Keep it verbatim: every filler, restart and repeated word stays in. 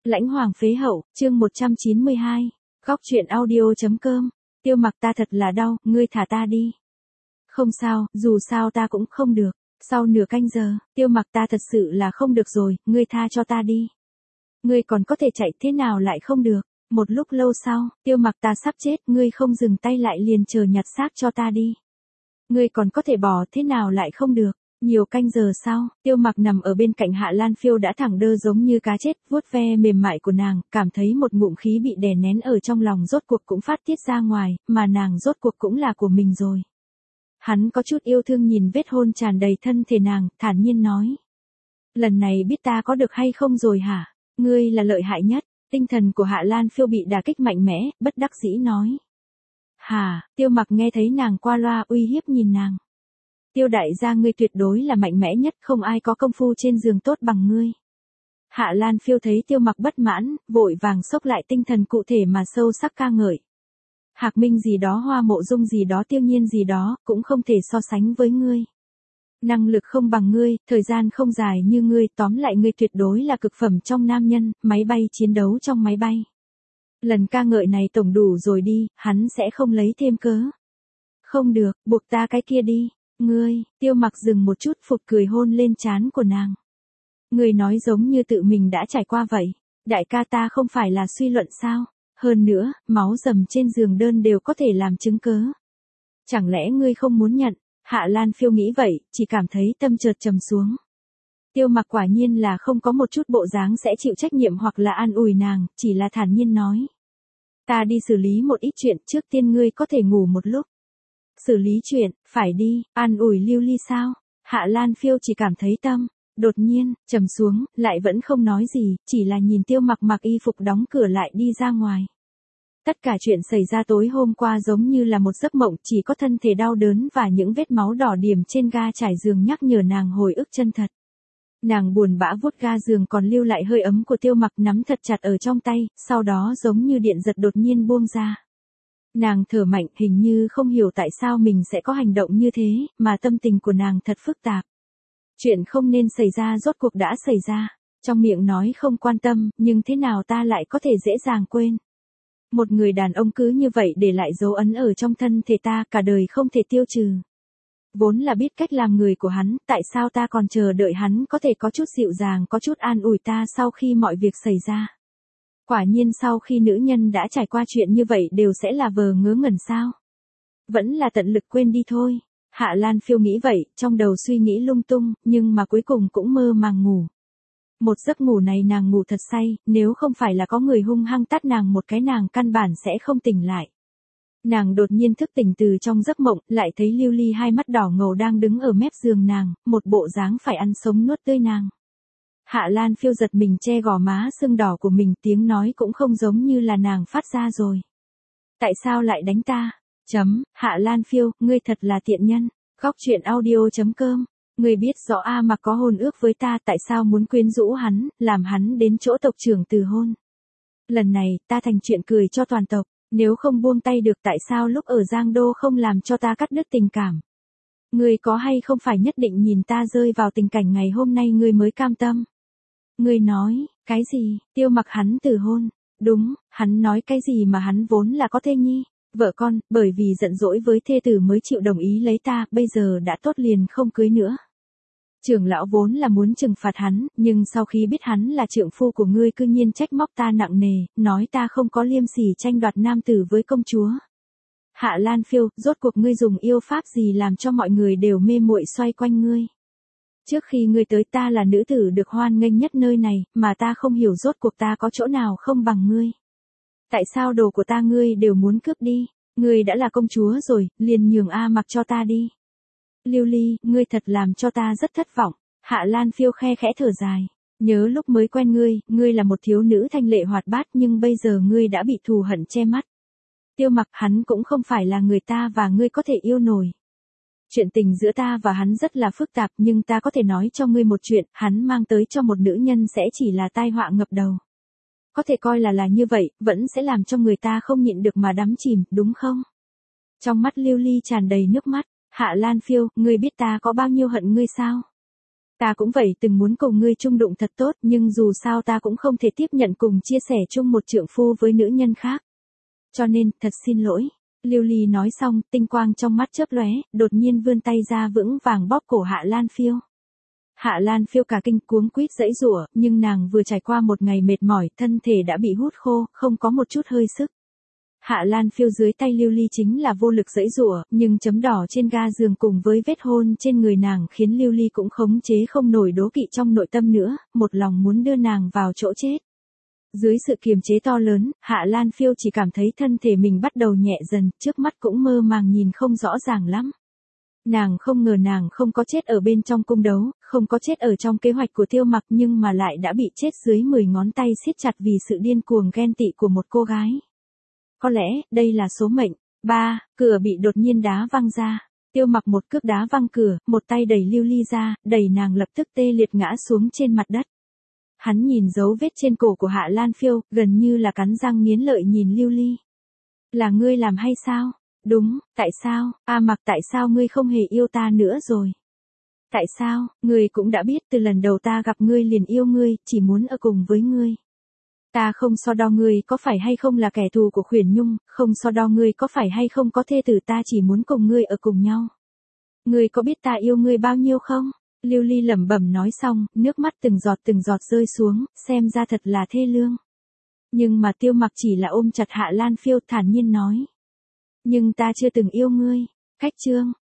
Lãnh hoàng phế hậu, chương một trăm chín mươi hai. Góc truyện audio.com. Tiêu Mặc ta thật là đau, ngươi thả ta đi. Không sao, dù sao ta cũng không được. Sau nửa canh giờ, Tiêu Mặc ta thật sự là không được rồi, ngươi tha cho ta đi. Ngươi còn có thể chạy thế nào lại không được. Một lúc lâu sau, Tiêu Mặc ta sắp chết, ngươi không dừng tay lại liền chờ nhặt xác cho ta đi. Ngươi còn có thể bỏ thế nào lại không được. Nhiều canh giờ sau, Tiêu Mặc nằm ở bên cạnh Hạ Lan Phiêu đã thẳng đơ giống như cá chết, vuốt ve mềm mại của nàng, cảm thấy một ngụm khí bị đè nén ở trong lòng rốt cuộc cũng phát tiết ra ngoài, mà nàng rốt cuộc cũng là của mình rồi. Hắn có chút yêu thương nhìn vết hôn tràn đầy thân thể nàng, thản nhiên nói. Lần này biết ta có được hay không rồi hả? Ngươi là lợi hại nhất. Tinh thần của Hạ Lan Phiêu bị đả kích mạnh mẽ, bất đắc dĩ nói. Hà, Tiêu Mặc nghe thấy nàng qua loa uy hiếp nhìn nàng. Tiêu đại gia ngươi tuyệt đối là mạnh mẽ nhất, không ai có công phu trên giường tốt bằng ngươi. Hạ Lan Phiêu thấy Tiêu Mặc bất mãn, vội vàng xốc lại tinh thần cụ thể mà sâu sắc ca ngợi. Hạc Minh gì đó, Hoa Mộ Dung gì đó, Tiêu Nhiên gì đó, cũng không thể so sánh với ngươi. Năng lực không bằng ngươi, thời gian không dài như ngươi, tóm lại ngươi tuyệt đối là cực phẩm trong nam nhân, máy bay chiến đấu trong máy bay. Lần ca ngợi này tổng đủ rồi đi, hắn sẽ không lấy thêm cớ. Không được, buộc ta cái kia đi. Ngươi, Tiêu Mặc dừng một chút, phụt cười hôn lên trán của nàng. Ngươi nói giống như tự mình đã trải qua vậy. Đại ca ta không phải là suy luận sao? Hơn nữa, máu dầm trên giường đơn đều có thể làm chứng cớ. Chẳng lẽ ngươi không muốn nhận? Hạ Lan Phiêu nghĩ vậy, chỉ cảm thấy tâm chợt trầm xuống. Tiêu Mặc quả nhiên là không có một chút bộ dáng sẽ chịu trách nhiệm hoặc là an ủi nàng, chỉ là thản nhiên nói. Ta đi xử lý một ít chuyện, trước tiên ngươi có thể ngủ một lúc. Xử lý chuyện, phải đi, an ủi Lưu Ly sao? Hạ Lan Phiêu chỉ cảm thấy tâm, đột nhiên, trầm xuống, lại vẫn không nói gì, chỉ là nhìn Tiêu Mặc mặc y phục đóng cửa lại đi ra ngoài. Tất cả chuyện xảy ra tối hôm qua giống như là một giấc mộng, chỉ có thân thể đau đớn và những vết máu đỏ điểm trên ga trải giường nhắc nhở nàng hồi ức chân thật. Nàng buồn bã vuốt ga giường còn lưu lại hơi ấm của Tiêu Mặc nắm thật chặt ở trong tay, sau đó giống như điện giật đột nhiên buông ra. Nàng thở mạnh, hình như không hiểu tại sao mình sẽ có hành động như thế, mà tâm tình của nàng thật phức tạp. Chuyện không nên xảy ra rốt cuộc đã xảy ra. Trong miệng nói không quan tâm, nhưng thế nào ta lại có thể dễ dàng quên. Một người đàn ông cứ như vậy để lại dấu ấn ở trong thân thể ta, cả đời không thể tiêu trừ. Vốn là biết cách làm người của hắn, tại sao ta còn chờ đợi hắn có thể có chút dịu dàng, có chút an ủi ta sau khi mọi việc xảy ra. Quả nhiên sau khi nữ nhân đã trải qua chuyện như vậy đều sẽ là vờ ngớ ngẩn sao. Vẫn là tận lực quên đi thôi. Hạ Lan Phiêu nghĩ vậy, trong đầu suy nghĩ lung tung, nhưng mà cuối cùng cũng mơ màng ngủ. Một giấc ngủ này nàng ngủ thật say, nếu không phải là có người hung hăng tát nàng một cái nàng căn bản sẽ không tỉnh lại. Nàng đột nhiên thức tỉnh từ trong giấc mộng, lại thấy Lưu Ly hai mắt đỏ ngầu đang đứng ở mép giường nàng, một bộ dáng phải ăn sống nuốt tươi nàng. Hạ Lan Phiêu giật mình che gò má sưng đỏ của mình, tiếng nói cũng không giống như là nàng phát ra rồi. Tại sao lại đánh ta? Chấm, Hạ Lan Phiêu, ngươi thật là tiện nhân. Góc truyện audio.com. Ngươi biết rõ A Mặc có hôn ước với ta, tại sao muốn quyến rũ hắn, làm hắn đến chỗ tộc trưởng từ hôn. Lần này, ta thành chuyện cười cho toàn tộc, nếu không buông tay được tại sao lúc ở Giang Đô không làm cho ta cắt đứt tình cảm. Ngươi có hay không phải nhất định nhìn ta rơi vào tình cảnh ngày hôm nay ngươi mới cam tâm. Ngươi nói, cái gì, Tiêu Mặc hắn từ hôn. Đúng, hắn nói cái gì mà hắn vốn là có thê nhi, vợ con, bởi vì giận dỗi với thê tử mới chịu đồng ý lấy ta, bây giờ đã tốt liền không cưới nữa. Trưởng lão vốn là muốn trừng phạt hắn, nhưng sau khi biết hắn là trượng phu của ngươi cư nhiên trách móc ta nặng nề, nói ta không có liêm sỉ tranh đoạt nam tử với công chúa. Hạ Lan Phiêu, rốt cuộc ngươi dùng yêu pháp gì làm cho mọi người đều mê muội xoay quanh ngươi. Trước khi ngươi tới ta là nữ tử được hoan nghênh nhất nơi này, mà ta không hiểu rốt cuộc ta có chỗ nào không bằng ngươi. Tại sao đồ của ta ngươi đều muốn cướp đi, ngươi đã là công chúa rồi, liền nhường A Mặc cho ta đi. Lưu Ly, ngươi thật làm cho ta rất thất vọng. Hạ Lan Phiêu khe khẽ thở dài. Nhớ lúc mới quen ngươi, ngươi là một thiếu nữ thanh lệ hoạt bát nhưng bây giờ ngươi đã bị thù hận che mắt. Tiêu Mặc hắn cũng không phải là người ta và ngươi có thể yêu nổi. Chuyện tình giữa ta và hắn rất là phức tạp nhưng ta có thể nói cho ngươi một chuyện, hắn mang tới cho một nữ nhân sẽ chỉ là tai họa ngập đầu. Có thể coi là là như vậy, vẫn sẽ làm cho người ta không nhịn được mà đắm chìm, đúng không? Trong mắt Lưu Ly tràn đầy nước mắt. Hạ Lan Phiêu, ngươi biết ta có bao nhiêu hận ngươi sao? Ta cũng vậy, từng muốn cùng ngươi chung đụng thật tốt, nhưng dù sao ta cũng không thể tiếp nhận cùng chia sẻ chung một trượng phu với nữ nhân khác. Cho nên, thật xin lỗi. Lưu Ly nói xong, tinh quang trong mắt chớp lóe, đột nhiên vươn tay ra vững vàng bóp cổ Hạ Lan Phiêu. Hạ Lan Phiêu cả kinh cuống quýt giãy giụa, nhưng nàng vừa trải qua một ngày mệt mỏi, thân thể đã bị hút khô, không có một chút hơi sức. Hạ Lan Phiêu dưới tay Lưu Ly chính là vô lực giãy giụa, nhưng chấm đỏ trên ga giường cùng với vết hôn trên người nàng khiến Lưu Ly cũng khống chế không nổi đố kỵ trong nội tâm nữa, một lòng muốn đưa nàng vào chỗ chết. Dưới sự kiềm chế to lớn, Hạ Lan Phiêu chỉ cảm thấy thân thể mình bắt đầu nhẹ dần, trước mắt cũng mơ màng nhìn không rõ ràng lắm. Nàng không ngờ nàng không có chết ở bên trong cung đấu, không có chết ở trong kế hoạch của Tiêu Mặc, nhưng mà lại đã bị chết dưới mười ngón tay siết chặt vì sự điên cuồng ghen tị của một cô gái. Có lẽ, đây là số mệnh. Ba, cửa bị đột nhiên đá văng ra. Tiêu Mặc một cước đá văng cửa, một tay đẩy Lưu Ly ra, đẩy nàng lập tức tê liệt ngã xuống trên mặt đất. Hắn nhìn dấu vết trên cổ của Hạ Lan Phiêu, gần như là cắn răng nghiến lợi nhìn Lưu Ly. Là ngươi làm hay sao? Đúng, tại sao? A Mặc, tại sao ngươi không hề yêu ta nữa rồi? Tại sao? Ngươi cũng đã biết từ lần đầu ta gặp ngươi liền yêu ngươi, chỉ muốn ở cùng với ngươi. Ta không so đo ngươi có phải hay không là kẻ thù của Khuyển Nhung, không so đo ngươi có phải hay không có thê tử, ta chỉ muốn cùng ngươi ở cùng nhau. Ngươi có biết ta yêu ngươi bao nhiêu không? Lưu Ly lẩm bẩm nói xong, nước mắt từng giọt từng giọt rơi xuống, xem ra thật là thê lương. Nhưng mà Tiêu Mặc chỉ là ôm chặt Hạ Lan Phiêu thản nhiên nói. Nhưng ta chưa từng yêu ngươi. Cách chương.